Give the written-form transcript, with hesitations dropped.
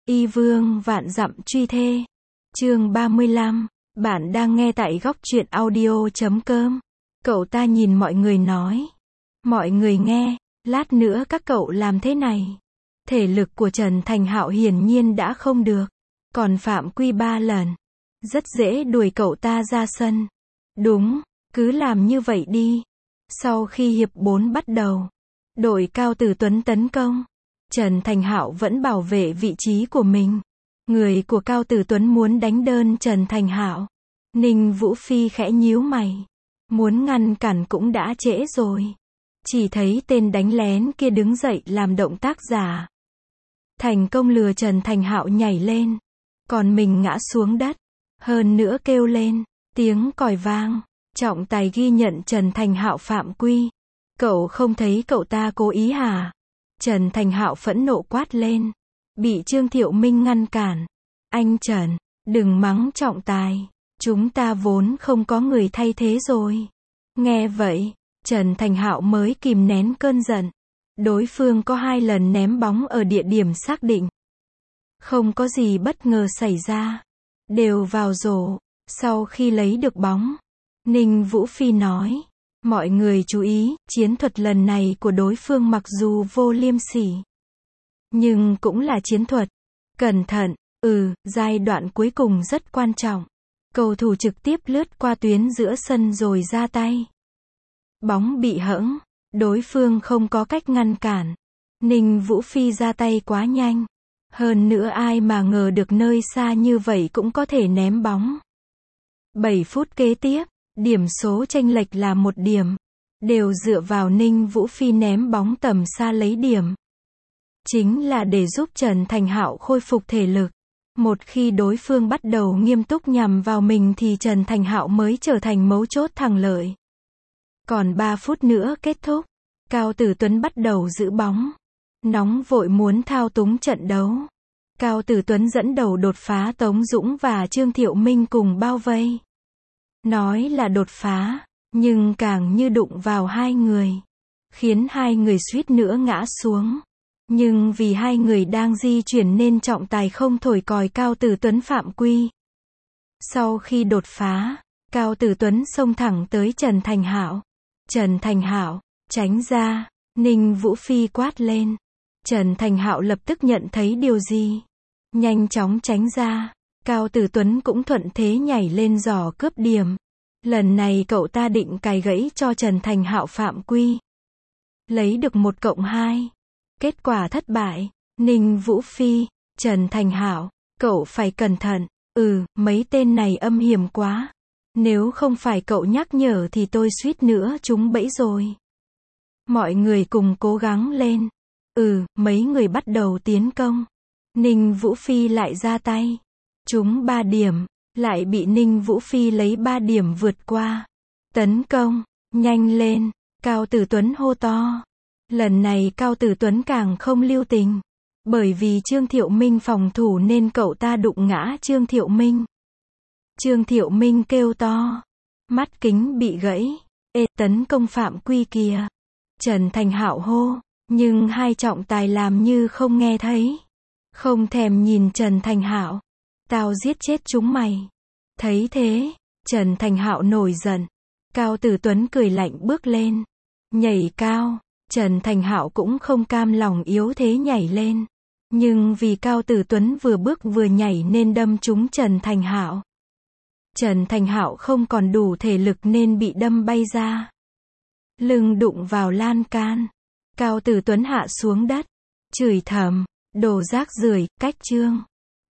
Y vương vạn dặm truy thê. Chương 35. Bạn đang nghe tại góc truyện audio.com. Cậu ta nhìn mọi người nói. Mọi người nghe, lát nữa các cậu làm thế này. Thể lực của Trần Thành Hạo hiển nhiên đã không được. Còn phạm quy 3 lần. Rất dễ đuổi cậu ta ra sân. Đúng, cứ làm như vậy đi. Sau khi hiệp 4 bắt đầu, đội Cao Tử Tuấn tấn công. Trần Thành Hạo vẫn bảo vệ vị trí của mình. Người của Cao Tử Tuấn muốn đánh đơn Trần Thành Hạo. Ninh Vũ Phi khẽ nhíu mày. Muốn ngăn cản cũng đã trễ rồi. Chỉ thấy tên đánh lén kia đứng dậy làm động tác giả. Thành công lừa Trần Thành Hạo nhảy lên. Còn mình ngã xuống đất. Hơn nữa kêu lên. Tiếng còi vang. Trọng tài ghi nhận Trần Thành Hạo phạm quy. Cậu không thấy cậu ta cố ý hả? Trần Thành Hạo phẫn nộ quát lên. Bị Trương Thiệu Minh ngăn cản. Anh Trần, đừng mắng trọng tài. Chúng ta vốn không có người thay thế rồi. Nghe vậy, Trần Thành Hạo mới kìm nén cơn giận. Đối phương có 2 lần ném bóng ở địa điểm xác định. Không có gì bất ngờ xảy ra. Đều vào rổ. Sau khi lấy được bóng, Ninh Vũ Phi nói. Mọi người chú ý, chiến thuật lần này của đối phương mặc dù vô liêm sỉ, nhưng cũng là chiến thuật. Cẩn thận, giai đoạn cuối cùng rất quan trọng. Cầu thủ trực tiếp lướt qua tuyến giữa sân rồi ra tay. Bóng bị hẫng, đối phương không có cách ngăn cản. Ninh Vũ Phi ra tay quá nhanh. Hơn nữa ai mà ngờ được nơi xa như vậy cũng có thể ném bóng. 7 phút kế tiếp, điểm số chênh lệch là 1 điểm. Đều dựa vào Ninh Vũ Phi ném bóng tầm xa lấy điểm. Chính là để giúp Trần Thành Hạo khôi phục thể lực. Một khi đối phương bắt đầu nghiêm túc nhằm vào mình thì Trần Thành Hạo mới trở thành mấu chốt thắng lợi. Còn 3 phút nữa kết thúc. Cao Tử Tuấn bắt đầu giữ bóng. Nóng vội muốn thao túng trận đấu. Cao Tử Tuấn dẫn đầu đột phá Tống Dũng và Trương Thiệu Minh cùng bao vây. Nói là đột phá, nhưng càng như đụng vào 2 người. Khiến 2 người suýt nữa ngã xuống. Nhưng vì 2 người đang di chuyển nên trọng tài không thổi còi Cao Tử Tuấn phạm quy. Sau khi đột phá, Cao Tử Tuấn xông thẳng tới Trần Thành Hạo. Trần Thành Hạo, tránh ra, Ninh Vũ Phi quát lên. Trần Thành Hạo lập tức nhận thấy điều gì. Nhanh chóng tránh ra. Cao Tử Tuấn cũng thuận thế nhảy lên giỏ cướp điểm. Lần này cậu ta định cài gãy cho Trần Thành Hạo phạm quy. Lấy được 1+2. Kết quả thất bại. Ninh Vũ Phi, Trần Thành Hạo, cậu phải cẩn thận. Mấy tên này âm hiểm quá. Nếu không phải cậu nhắc nhở thì tôi suýt nữa trúng bẫy rồi. Mọi người cùng cố gắng lên. Mấy người bắt đầu tiến công. Ninh Vũ Phi lại ra tay. Trúng 3 điểm, lại bị Ninh Vũ Phi lấy 3 điểm vượt qua. Tấn công, nhanh lên, Cao Tử Tuấn hô to. Lần này Cao Tử Tuấn càng không lưu tình. Bởi vì Trương Thiệu Minh phòng thủ nên cậu ta đụng ngã Trương Thiệu Minh. Trương Thiệu Minh kêu to. Mắt kính bị gãy. Tấn công phạm quy kìa. Trần Thành Hạo hô, nhưng 2 trọng tài làm như không nghe thấy. Không thèm nhìn Trần Thành Hạo. Tao giết chết chúng mày. Thấy thế, Trần Thành Hạo nổi giận. Cao Tử Tuấn cười lạnh bước lên. Nhảy cao, Trần Thành Hạo cũng không cam lòng yếu thế nhảy lên. Nhưng vì Cao Tử Tuấn vừa bước vừa nhảy nên đâm trúng Trần Thành Hạo. Trần Thành Hạo không còn đủ thể lực nên bị đâm bay ra. Lưng đụng vào lan can. Cao Tử Tuấn hạ xuống đất. Chửi thầm, đồ rác rưởi, cách chương.